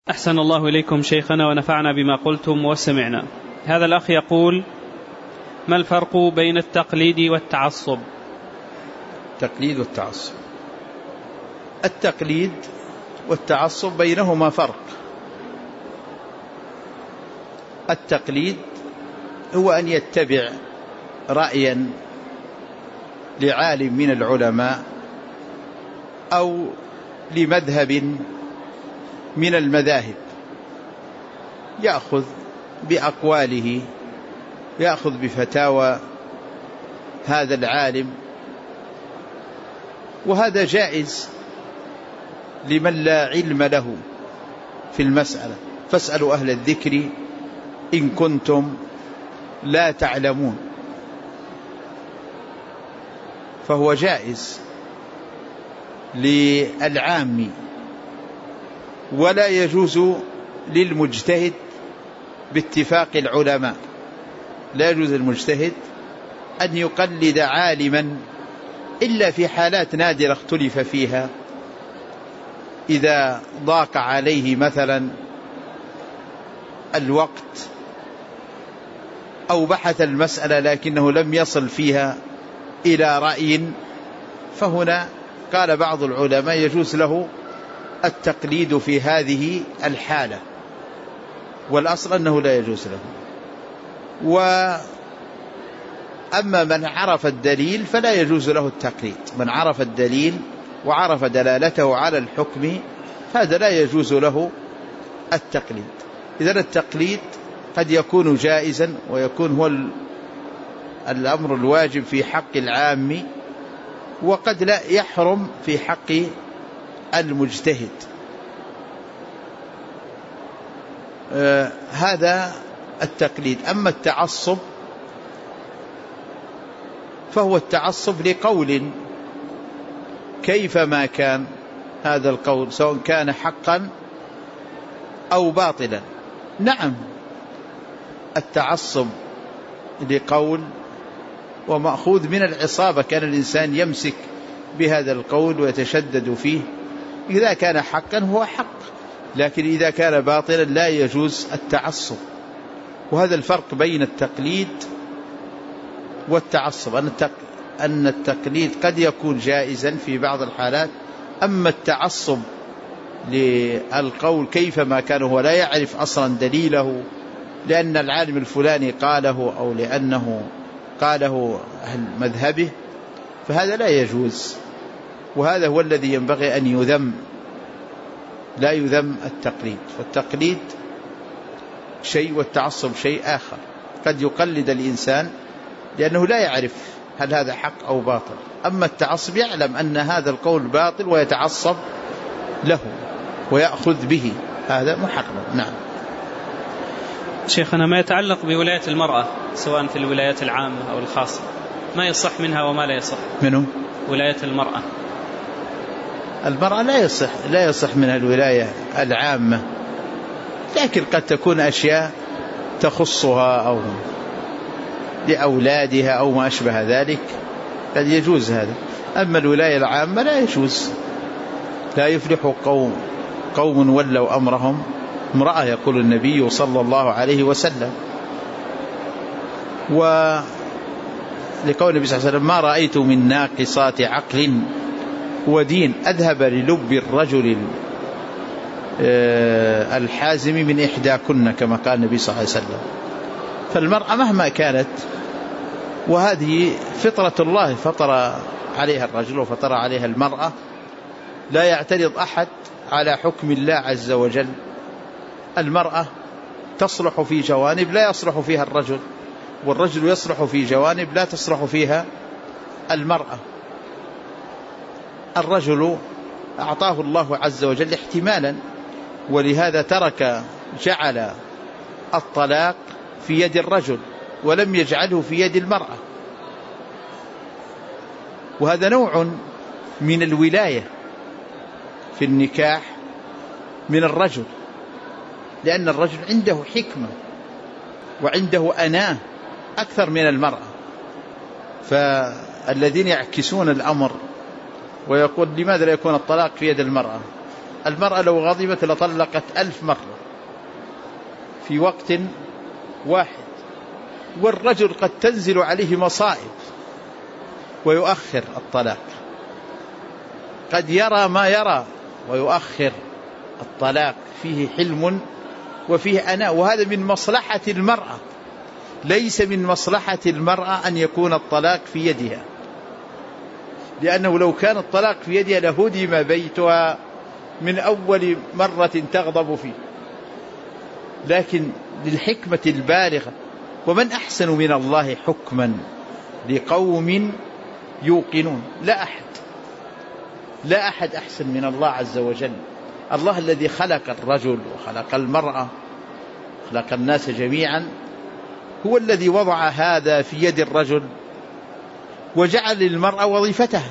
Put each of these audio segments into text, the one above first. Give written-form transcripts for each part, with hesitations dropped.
أحسن الله إليكم شيخنا ونفعنا بما قلتم وسمعنا. هذا الأخ يقول: ما الفرق بين التقليد والتعصب؟ التقليد والتعصب، التقليد والتعصب بينهما فرق. التقليد هو أن يتبع رأيا لعالم من العلماء أو لمذهب من المذاهب، يأخذ بأقواله، يأخذ بفتاوى هذا العالم، وهذا جائز لمن لا علم له في المسألة، فاسألوا أهل الذكر إن كنتم لا تعلمون. فهو جائز للعام، ولا يجوز للمجتهد باتفاق العلماء، لا يجوز للمجتهد أن يقلد عالما إلا في حالات نادرة اختلف فيها، إذا ضاق عليه مثلا الوقت أو بحث المسألة لكنه لم يصل فيها إلى رأي، فهنا قال بعض العلماء يجوز له التقليد في هذه الحالة، والأصل أنه لا يجوز له. وأما من عرف الدليل فلا يجوز له التقليد، من عرف الدليل وعرف دلالته على الحكم هذا لا يجوز له التقليد. إذن التقليد قد يكون جائزا ويكون هو الأمر الواجب في حق العام، وقد لا يحرم في حق المجتهد. هذا التقليد. أما التعصب فهو التعصب لقول كيفما كان هذا القول، سواء كان حقا أو باطلا. نعم، التعصب لقول ومأخوذ من العصابة، كان الإنسان يمسك بهذا القول ويتشدد فيه. إذا كان حقا هو حق، لكن إذا كان باطلا لا يجوز التعصب. وهذا الفرق بين التقليد والتعصب، أن التقليد قد يكون جائزا في بعض الحالات، أما التعصب للقول كيفما كان هو لا يعرف أصلا دليله، لأن العالم الفلاني قاله أو لأنه قاله أهل مذهبه، فهذا لا يجوز. وهذا هو الذي ينبغي أن يذم، لا يذم التقليد. فالتقليد شيء والتعصب شيء آخر. قد يقلد الإنسان لأنه لا يعرف هل هذا حق أو باطل، أما التعصب يعلم أن هذا القول باطل ويتعصب له ويأخذ به، هذا محرم. نعم. شيخنا، ما يتعلق بولاية المرأة سواء في الولايات العامة أو الخاصة، ما يصح منها وما لا يصح؟ منه ولاية المرأة. المرأة لا يصح منها الولاية العامة، لكن قد تكون أشياء تخصها أو لأولادها أو ما أشبه ذلك قد يجوز هذا. أما الولاية العامة لا يجوز. لا يفلح قوم ولوا أمرهم امرأة، يقول النبي صلى الله عليه وسلم. ولقول النبي صلى الله عليه وسلم: ما رأيت من ناقصات عقل ودين أذهب للب الرجل الحازم من إحداكن، كما قال النبي صلى الله عليه وسلم. فالمرأة مهما كانت، وهذه فطرة الله فطر عليها الرجل وفطر عليها المرأة، لا يعترض أحد على حكم الله عز وجل. المرأة تصلح في جوانب لا يصلح فيها الرجل، والرجل يصلح في جوانب لا تصلح فيها المرأة. الرجل أعطاه الله عز وجل احتمالا، ولهذا جعل الطلاق في يد الرجل ولم يجعله في يد المرأة، وهذا نوع من الولاية في النكاح من الرجل، لأن الرجل عنده حكمة وعنده أناة أكثر من المرأة. فالذين يعكسون الأمر ويقول لماذا لا يكون الطلاق في يد المرأة، المرأة لو غضبت لطلقت 1000 مرة في وقت واحد، والرجل قد تنزل عليه مصائب ويؤخر الطلاق، قد يرى ما يرى ويؤخر الطلاق، فيه حلم وفيه أناء، وهذا من مصلحة المرأة، ليس من مصلحة المرأة أن يكون الطلاق في يدها، لأنه لو كان الطلاق في يدها لهدم بيتها من أول مرة تغضب فيه. لكن للحكمة البالغة، ومن أحسن من الله حكما لقوم يوقنون، لا أحد أحسن من الله عز وجل. الله الذي خلق الرجل وخلق المرأة، خلق الناس جميعا، هو الذي وضع هذا في يد الرجل وجعل للمرأة وظيفتها.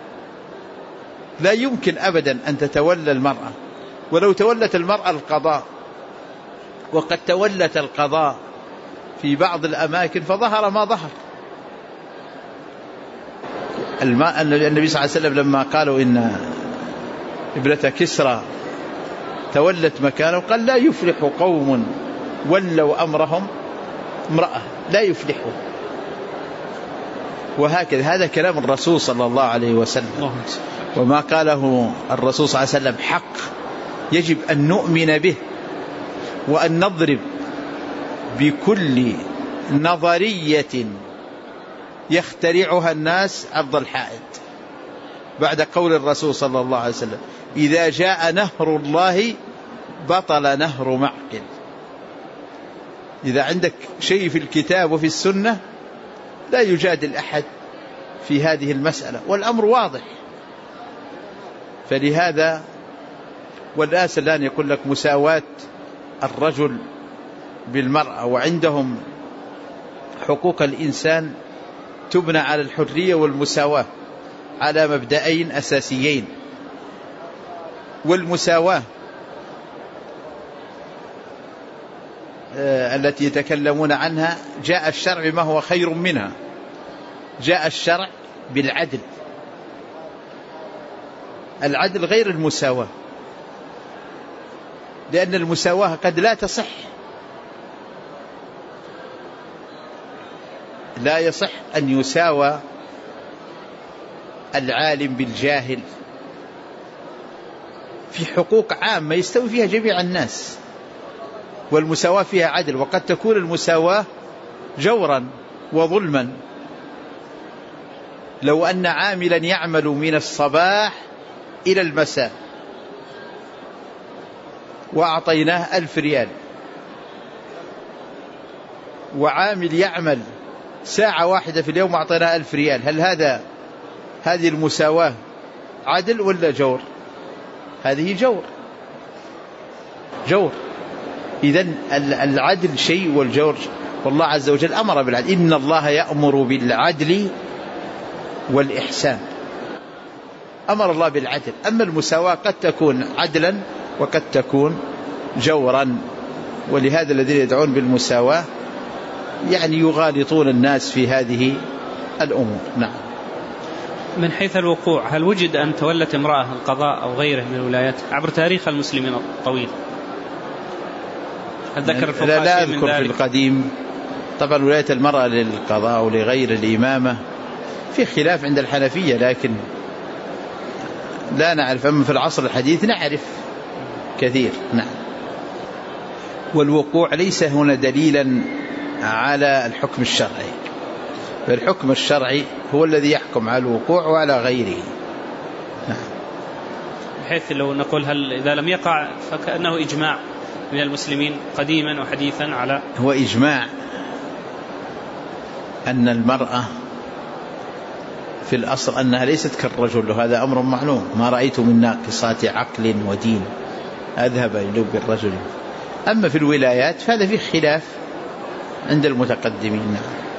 لا يمكن أبدا أن تتولى المرأة، ولو تولت المرأة القضاء، وقد تولت القضاء في بعض الأماكن فظهر ما ظهر. النبي صلى الله عليه وسلم لما قالوا إن ابنة كسرى تولت مكانه قال لا يفلح قوم ولوا أمرهم امرأة، لا يفلحوا. وهكذا هذا كلام الرسول صلى الله عليه وسلم، وما قاله الرسول صلى الله عليه وسلم حق، يجب أن نؤمن به وأن نضرب بكل نظرية يخترعها الناس عرض الحائط بعد قول الرسول صلى الله عليه وسلم: إذا جاء نهر الله بطل نهر معقل. إذا عندك شيء في الكتاب وفي السنة لا يجادل أحد في هذه المسألة، والأمر واضح. فلهذا والناس الآن يقول لك مساواة الرجل بالمرأة، وعندهم حقوق الإنسان تبنى على الحرية والمساواة على مبدأين أساسيين. والمساواة التي يتكلمون عنها جاء الشرع بما هو خير منها، جاء الشرع بالعدل، العدل غير المساواة، لأن المساواة قد لا تصح، لا يصح أن يساوى العالم بالجاهل في حقوق عامة يستوي فيها جميع الناس، والمساواة فيها عدل. وقد تكون المساواة جورا وظلما، لو أن عاملا يعمل من الصباح إلى المساء وأعطيناه 1000 ريال، وعامل يعمل ساعة واحدة في اليوم وأعطيناه 1000 ريال، هل هذه المساواة عدل ولا جور؟ هذه جور. إذن العدل شيء والجور، والله عز وجل أمر بالعدل: إن الله يأمر بالعدل والإحسان. أمر الله بالعدل. أما المساواة قد تكون عدلا وقد تكون جورا، ولهذا الذين يدعون بالمساواة يعني يغالطون الناس في هذه الأمور. نعم. من حيث الوقوع، هل وجد أن تولت امرأة القضاء أو غيره من الولايات عبر تاريخ المسلمين الطويل؟ هل ذكر الفقهاء لا أذكر في القديم. طبعا ولاية المرأة للقضاء أو لغير الإمامة في خلاف عند الحنفية، لكن لا نعرف. أما في العصر الحديث نعرف كثير. نعم. والوقوع ليس هنا دليلا على الحكم الشرعي، فالحكم الشرعي هو الذي يحكم على الوقوع وعلى غيره. نعم. بحيث لو نقول هل إذا لم يقع فكأنه إجماع من المسلمين قديما وحديثا على، هو إجماع أن المرأة في الأصل أنها ليست كالرجل، وهذا أمر معلوم. ما رأيت من ناقصات عقل ودين أذهب إلى بالرجل. أما في الولايات فهذا فيه خلاف عند المتقدمين.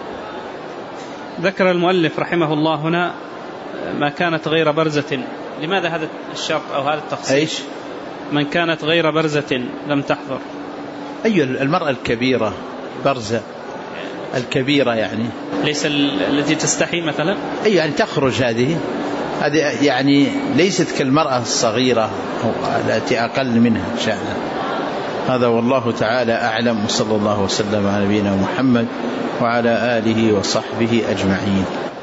ذكر المؤلف رحمه الله هنا ما كانت غير برزة. لماذا هذا الشرط أو هذا التخصيص؟ إيش؟ من كانت غير برزة لم تحضر. أي المرأة الكبيرة برزة، الكبيرة يعني ليس التي تستحي مثلا. أي يعني تخرج هذه هذه يعني ليست كالمرأة الصغيرة التي أقل منها شأنا. هذا والله تعالى أعلم، وصلى الله وسلم على نبينا محمد وعلى آله وصحبه أجمعين.